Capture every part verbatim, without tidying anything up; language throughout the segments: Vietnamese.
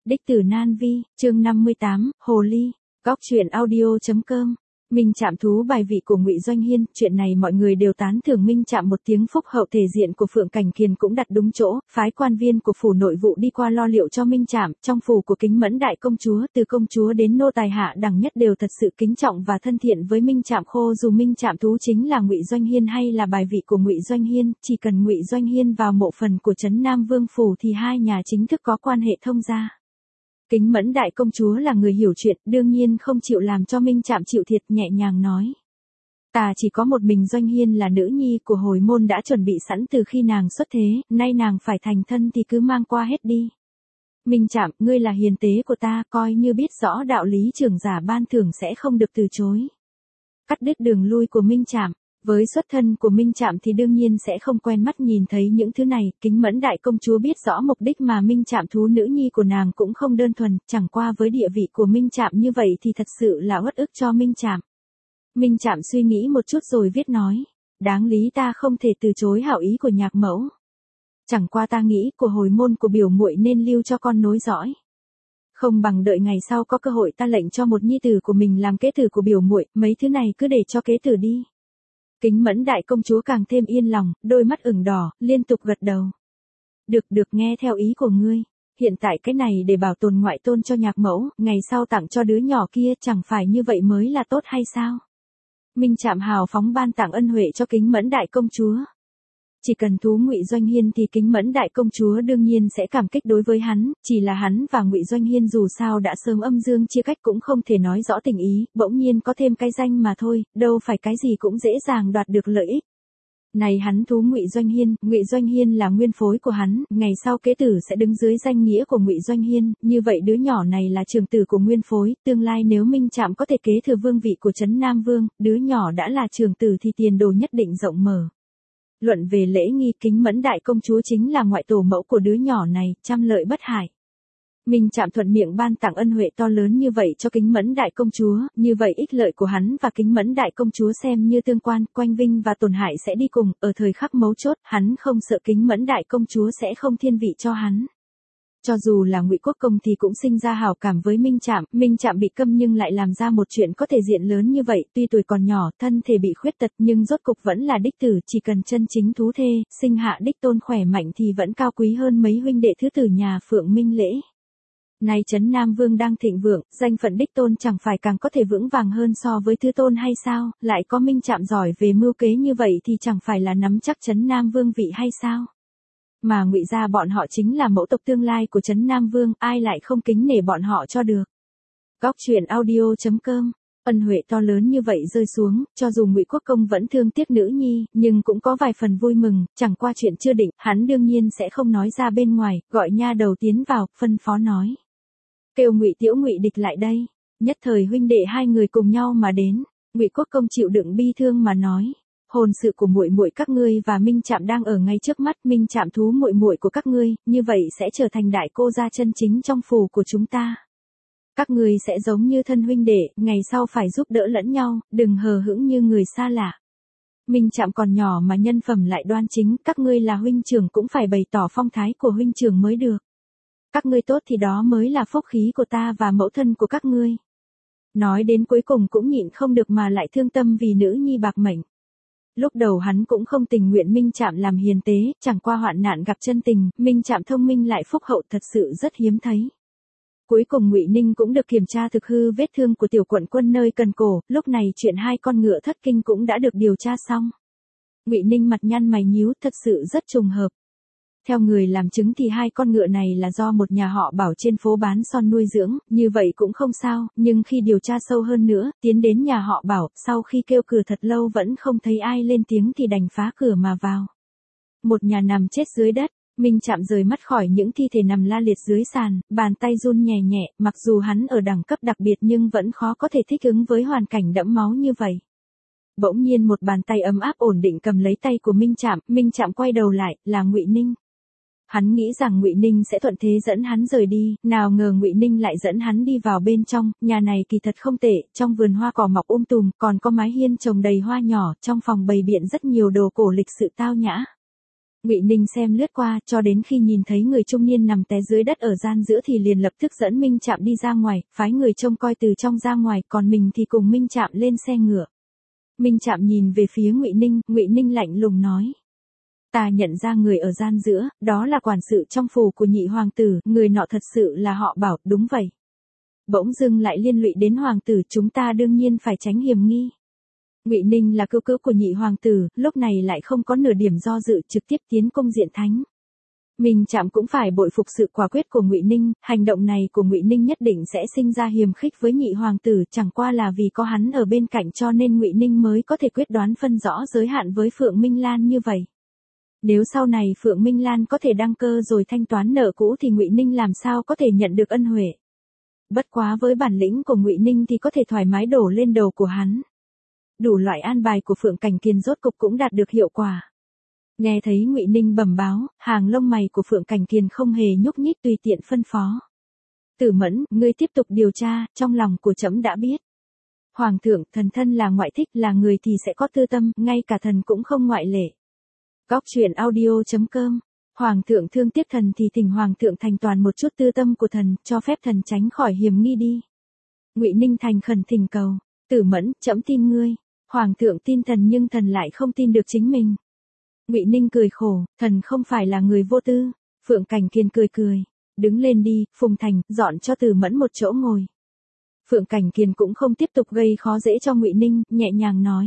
Đích tử Nan Vi, chương năm mươi tám, Hồ Ly, góc truyện audio chấm com. Minh Trạm thú bài vị của Ngụy Doanh Hiên, chuyện này mọi người đều tán thưởng Minh Trạm một tiếng phúc hậu thể diện của Phượng Cảnh Kiền cũng đặt đúng chỗ, phái quan viên của phủ nội vụ đi qua lo liệu cho Minh Trạm, trong phủ của Kính Mẫn đại công chúa, từ công chúa đến nô tài hạ đẳng nhất đều thật sự kính trọng và thân thiện với Minh Trạm khô, dù Minh Trạm thú chính là Ngụy Doanh Hiên hay là bài vị của Ngụy Doanh Hiên, chỉ cần Ngụy Doanh Hiên vào mộ phần của trấn Nam Vương phủ thì hai nhà chính thức có quan hệ thông gia. Kính Mẫn đại công chúa là người hiểu chuyện, đương nhiên không chịu làm cho Minh Trạm chịu thiệt, nhẹ nhàng nói. Ta chỉ có một mình Doanh Hiên là nữ nhi của hồi môn đã chuẩn bị sẵn từ khi nàng xuất thế, nay nàng phải thành thân thì cứ mang qua hết đi. Minh Trạm, ngươi là hiền tế của ta, coi như biết rõ đạo lý trưởng giả ban thưởng sẽ không được từ chối. Cắt đứt đường lui của Minh Trạm. Với xuất thân của Minh Trạm thì đương nhiên sẽ không quen mắt nhìn thấy những thứ này, Kính Mẫn đại công chúa biết rõ mục đích mà Minh Trạm thú nữ nhi của nàng cũng không đơn thuần, chẳng qua với địa vị của Minh Trạm như vậy thì thật sự là uất ức cho Minh Trạm. Minh Trạm suy nghĩ một chút rồi viết nói, đáng lý ta không thể từ chối hảo ý của nhạc mẫu. Chẳng qua ta nghĩ của hồi môn của biểu muội nên lưu cho con nối dõi. Không bằng đợi ngày sau có cơ hội ta lệnh cho một nhi tử của mình làm kế tử của biểu muội, mấy thứ này cứ để cho kế tử đi. Kính Mẫn đại công chúa càng thêm yên lòng, đôi mắt ửng đỏ, liên tục gật đầu. Được được, nghe theo ý của ngươi. Hiện tại cái này để bảo tồn ngoại tôn cho nhạc mẫu, ngày sau tặng cho đứa nhỏ kia, chẳng phải như vậy mới là tốt hay sao? Minh Trạm hào phóng ban tặng ân huệ cho Kính Mẫn đại công chúa. Chỉ cần thú Ngụy Doanh Hiên thì Kính Mẫn đại công chúa đương nhiên sẽ cảm kích đối với hắn, chỉ là hắn và Ngụy Doanh Hiên dù sao đã sớm âm dương chia cách cũng không thể nói rõ tình ý, bỗng nhiên có thêm cái danh mà thôi, đâu phải cái gì cũng dễ dàng đoạt được lợi ích. Này hắn thú Ngụy Doanh Hiên, Ngụy Doanh Hiên là nguyên phối của hắn, ngày sau kế tử sẽ đứng dưới danh nghĩa của Ngụy Doanh Hiên, như vậy đứa nhỏ này là trưởng tử của nguyên phối, tương lai nếu Minh Trạm có thể kế thừa vương vị của trấn Nam Vương, đứa nhỏ đã là trưởng tử thì tiền đồ nhất định rộng mở. Luận về lễ nghi, Kính Mẫn đại công chúa chính là ngoại tổ mẫu của đứa nhỏ này, trăm lợi bất hại. Minh Trạm thuận miệng ban tặng ân huệ to lớn như vậy cho Kính Mẫn đại công chúa, như vậy ích lợi của hắn và Kính Mẫn đại công chúa xem như tương quan, quanh vinh và tổn hại sẽ đi cùng, ở thời khắc mấu chốt, hắn không sợ Kính Mẫn đại công chúa sẽ không thiên vị cho hắn. Cho dù là Ngụy Quốc công thì cũng sinh ra hảo cảm với Minh Trạm, Minh Trạm bị câm nhưng lại làm ra một chuyện có thể diện lớn như vậy, tuy tuổi còn nhỏ, thân thể bị khuyết tật nhưng rốt cục vẫn là đích tử, chỉ cần chân chính thú thê, sinh hạ đích tôn khỏe mạnh thì vẫn cao quý hơn mấy huynh đệ thứ tử nhà Phượng Minh Lễ. Nay trấn Nam Vương đang thịnh vượng, danh phận đích tôn chẳng phải càng có thể vững vàng hơn so với thứ tôn hay sao, lại có Minh Trạm giỏi về mưu kế như vậy thì chẳng phải là nắm chắc trấn Nam Vương vị hay sao? Mà Ngụy gia bọn họ chính là mẫu tộc tương lai của trấn Nam Vương, ai lại không kính nể bọn họ cho được. Góc truyện audio chấm com. Ân huệ to lớn như vậy rơi xuống, cho dù Ngụy Quốc công vẫn thương tiếc nữ nhi, nhưng cũng có vài phần vui mừng, chẳng qua chuyện chưa định, hắn đương nhiên sẽ không nói ra bên ngoài, gọi nha đầu tiến vào, phân phó nói. Kêu Ngụy Tiểu Ngụy Địch lại đây. Nhất thời huynh đệ hai người cùng nhau mà đến, Ngụy Quốc công chịu đựng bi thương mà nói. Hôn sự của muội muội các ngươi và Minh Trạm đang ở ngay trước mắt, Minh Trạm thú muội muội của các ngươi, như vậy sẽ trở thành đại cô gia chân chính trong phủ của chúng ta. Các ngươi sẽ giống như thân huynh đệ, ngày sau phải giúp đỡ lẫn nhau, đừng hờ hững như người xa lạ. Minh Trạm còn nhỏ mà nhân phẩm lại đoan chính, các ngươi là huynh trưởng cũng phải bày tỏ phong thái của huynh trưởng mới được. Các ngươi tốt thì đó mới là phúc khí của ta và mẫu thân của các ngươi. Nói đến cuối cùng cũng nhịn không được mà lại thương tâm vì nữ nhi bạc mệnh. Lúc đầu hắn cũng không tình nguyện Minh Trạm làm hiền tế, chẳng qua hoạn nạn gặp chân tình, Minh Trạm thông minh lại phúc hậu thật sự rất hiếm thấy. Cuối cùng Ngụy Ninh cũng được kiểm tra thực hư vết thương của tiểu quận quân nơi cần cổ, lúc này chuyện hai con ngựa thất kinh cũng đã được điều tra xong. Ngụy Ninh mặt nhăn mày nhíu, thật sự rất trùng hợp. Theo người làm chứng thì hai con ngựa này là do một nhà họ Bảo trên phố bán son nuôi dưỡng, như vậy cũng không sao, nhưng khi điều tra sâu hơn nữa, tiến đến nhà họ Bảo, sau khi kêu cửa thật lâu vẫn không thấy ai lên tiếng thì đành phá cửa mà vào. Một nhà nằm chết dưới đất, Minh Trạm rời mắt khỏi những thi thể nằm la liệt dưới sàn, bàn tay run nhẹ nhẹ, mặc dù hắn ở đẳng cấp đặc biệt nhưng vẫn khó có thể thích ứng với hoàn cảnh đẫm máu như vậy. Bỗng nhiên một bàn tay ấm áp ổn định cầm lấy tay của Minh Trạm, Minh Trạm quay đầu lại, là Ngụy Ninh. Hắn nghĩ rằng Ngụy Ninh sẽ thuận thế dẫn hắn rời đi, nào ngờ Ngụy Ninh lại dẫn hắn đi vào bên trong, nhà này kỳ thật không tệ, trong vườn hoa cỏ mọc um tùm, còn có mái hiên trồng đầy hoa nhỏ, trong phòng bày biện rất nhiều đồ cổ lịch sự tao nhã. Ngụy Ninh xem lướt qua, cho đến khi nhìn thấy người trung niên nằm té dưới đất ở gian giữa thì liền lập tức dẫn Minh Trạm đi ra ngoài, phái người trông coi từ trong ra ngoài, còn mình thì cùng Minh Trạm lên xe ngựa. Minh Trạm nhìn về phía Ngụy Ninh, Ngụy Ninh lạnh lùng nói: "Ta nhận ra người ở gian giữa, đó là quản sự trong phủ của nhị hoàng tử, người nọ thật sự là họ Bảo." "Đúng vậy." "Bỗng dưng lại liên lụy đến hoàng tử, chúng ta đương nhiên phải tránh hiểm nghi." Ngụy Ninh là cứu cứu của nhị hoàng tử, lúc này lại không có nửa điểm do dự, trực tiếp tiến cung diện thánh. Minh Trạm cũng phải bội phục sự quả quyết của Ngụy Ninh, hành động này của Ngụy Ninh nhất định sẽ sinh ra hiềm khích với nhị hoàng tử, chẳng qua là vì có hắn ở bên cạnh cho nên Ngụy Ninh mới có thể quyết đoán phân rõ giới hạn với Phượng Minh Lan như vậy. Nếu sau này Phượng Minh Lan có thể đăng cơ rồi thanh toán nợ cũ thì Ngụy Ninh làm sao có thể nhận được ân huệ. Bất quá với bản lĩnh của Ngụy Ninh thì có thể thoải mái đổ lên đầu của hắn. Đủ loại an bài của Phượng Cảnh Kiền rốt cục cũng đạt được hiệu quả. Nghe thấy Ngụy Ninh bẩm báo, hàng lông mày của Phượng Cảnh Kiền không hề nhúc nhích, tùy tiện phân phó: "Tử Mẫn, ngươi tiếp tục điều tra, trong lòng của trẫm đã biết. Hoàng thượng, thần thân là ngoại thích, là người thì sẽ có tư tâm, ngay cả thần cũng không ngoại lệ." Góc truyện audio chấm com. Hoàng thượng thương tiếc thần thì thỉnh hoàng thượng thành toàn một chút tư tâm của thần, cho phép thần tránh khỏi hiểm nghi đi. Ngụy Ninh thành khẩn thỉnh cầu: "Tử Mẫn, trẫm tin ngươi. Hoàng thượng tin thần nhưng thần lại không tin được chính mình." Ngụy Ninh cười khổ: "Thần không phải là người vô tư." Phượng Cảnh Kiền cười cười: "Đứng lên đi, Phùng Thành, dọn cho Tử Mẫn một chỗ ngồi." Phượng Cảnh Kiền cũng không tiếp tục gây khó dễ cho Ngụy Ninh, nhẹ nhàng nói: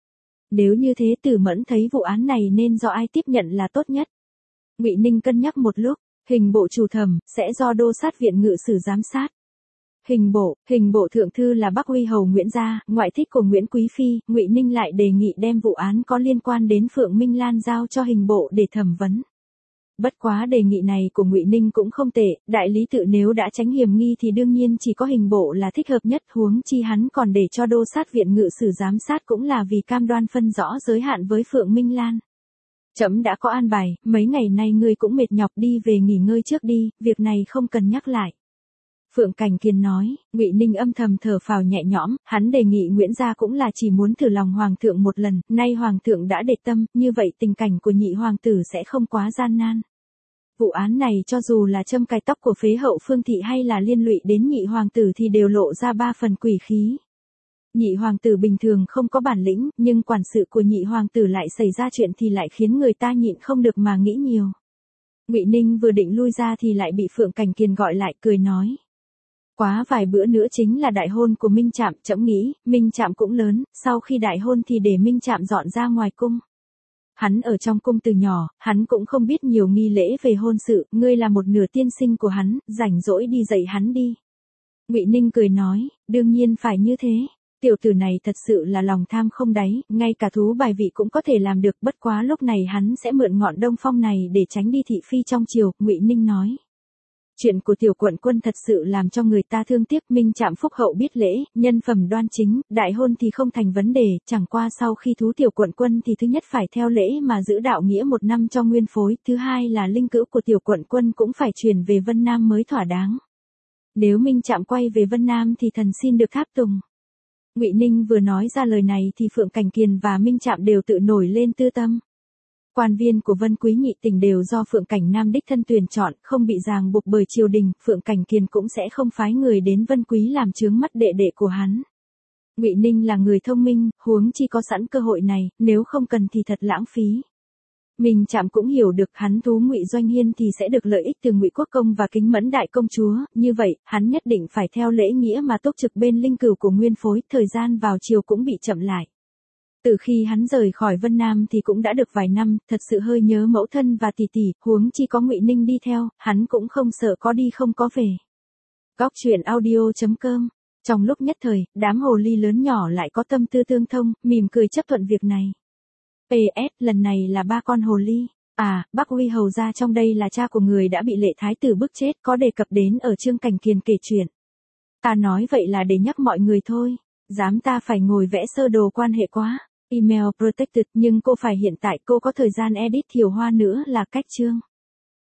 "Nếu như thế Tử Mẫn thấy vụ án này nên do ai tiếp nhận là tốt nhất?" Ngụy Ninh cân nhắc một lúc: "Hình bộ chủ thẩm, sẽ do đô sát viện ngự sử giám sát." Hình bộ, hình bộ thượng thư là Bắc Uy hầu Nguyễn gia, ngoại thích của Nguyễn Quý phi, Ngụy Ninh lại đề nghị đem vụ án có liên quan đến Phượng Minh Lan giao cho hình bộ để thẩm vấn. Bất quá đề nghị này của Ngụy Ninh cũng không tệ, đại lý tự nếu đã tránh hiểm nghi thì đương nhiên chỉ có hình bộ là thích hợp nhất, huống chi hắn còn để cho đô sát viện ngự sử giám sát cũng là vì cam đoan phân rõ giới hạn với Phượng Minh Lan. "Trẫm đã có an bài, mấy ngày nay ngươi cũng mệt nhọc, đi về nghỉ ngơi trước đi, việc này không cần nhắc lại." Phượng Cảnh Kiền nói. Ngụy Ninh âm thầm thở phào nhẹ nhõm, hắn đề nghị Nguyễn gia cũng là chỉ muốn thử lòng hoàng thượng một lần, nay hoàng thượng đã để tâm, như vậy tình cảnh của nhị hoàng tử sẽ không quá gian nan. Vụ án này cho dù là châm cài tóc của phế hậu Phương thị hay là liên lụy đến nhị hoàng tử thì đều lộ ra ba phần quỷ khí. Nhị hoàng tử bình thường không có bản lĩnh, nhưng quản sự của nhị hoàng tử lại xảy ra chuyện thì lại khiến người ta nhịn không được mà nghĩ nhiều. Ngụy Ninh vừa định lui ra thì lại bị Phượng Cảnh Kiền gọi lại, cười nói: "Quá vài bữa nữa chính là đại hôn của Minh Trạm, trẫm nghĩ, Minh Trạm cũng lớn, sau khi đại hôn thì để Minh Trạm dọn ra ngoài cung. Hắn ở trong cung từ nhỏ, hắn cũng không biết nhiều nghi lễ về hôn sự, ngươi là một nửa tiên sinh của hắn, rảnh rỗi đi dạy hắn đi." Ngụy Ninh cười nói: "Đương nhiên phải như thế. Tiểu tử này thật sự là lòng tham không đáy, ngay cả thú bài vị cũng có thể làm được, bất quá lúc này hắn sẽ mượn ngọn đông phong này để tránh đi thị phi trong triều." Ngụy Ninh nói. Chuyện của tiểu quận quân thật sự làm cho người ta thương tiếc. Minh Trạm phúc hậu biết lễ, nhân phẩm đoan chính, đại hôn thì không thành vấn đề, chẳng qua sau khi thú tiểu quận quân thì thứ nhất phải theo lễ mà giữ đạo nghĩa một năm cho nguyên phối, thứ hai là linh cữu của tiểu quận quân cũng phải chuyển về Vân Nam mới thỏa đáng. Nếu Minh Trạm quay về Vân Nam thì thần xin được tháp tùng. Ngụy Ninh vừa nói ra lời này thì Phượng Cảnh Kiền và Minh Trạm đều tự nổi lên tư tâm. Quan viên của Vân Quý nhị tỉnh đều do Phượng Cảnh Nam đích thân tuyển chọn, không bị ràng buộc bởi triều đình, Phượng Cảnh Kiền cũng sẽ không phái người đến Vân Quý làm chướng mắt đệ đệ của hắn. Ngụy Ninh là người thông minh, huống chi có sẵn cơ hội này, nếu không cần thì thật lãng phí. Minh Trạm cũng hiểu được hắn thú Ngụy Doanh Hiên thì sẽ được lợi ích từ Ngụy Quốc công và Kính Mẫn đại công chúa, như vậy, hắn nhất định phải theo lễ nghĩa mà túc trực bên linh cửu của nguyên phối, thời gian vào triều cũng bị chậm lại. Từ khi hắn rời khỏi Vân Nam thì cũng đã được vài năm, thật sự hơi nhớ mẫu thân và tỷ tỷ, huống chi có Ngụy Ninh đi theo, hắn cũng không sợ có đi không có về. Góc truyện audio chấm com. Trong lúc nhất thời, đám hồ ly lớn nhỏ lại có tâm tư tương thông, mỉm cười chấp thuận việc này. pê ét, lần này là ba con hồ ly. À, Bắc Uy hầu gia trong đây là cha của người đã bị Lệ thái tử bức chết, có đề cập đến ở chương Cảnh Kiền kể chuyện. Ta nói vậy là để nhắc mọi người thôi, dám ta phải ngồi vẽ sơ đồ quan hệ quá. Email protected, nhưng cô phải hiện tại cô có thời gian edit Thiều Hoa nữa là cách chương.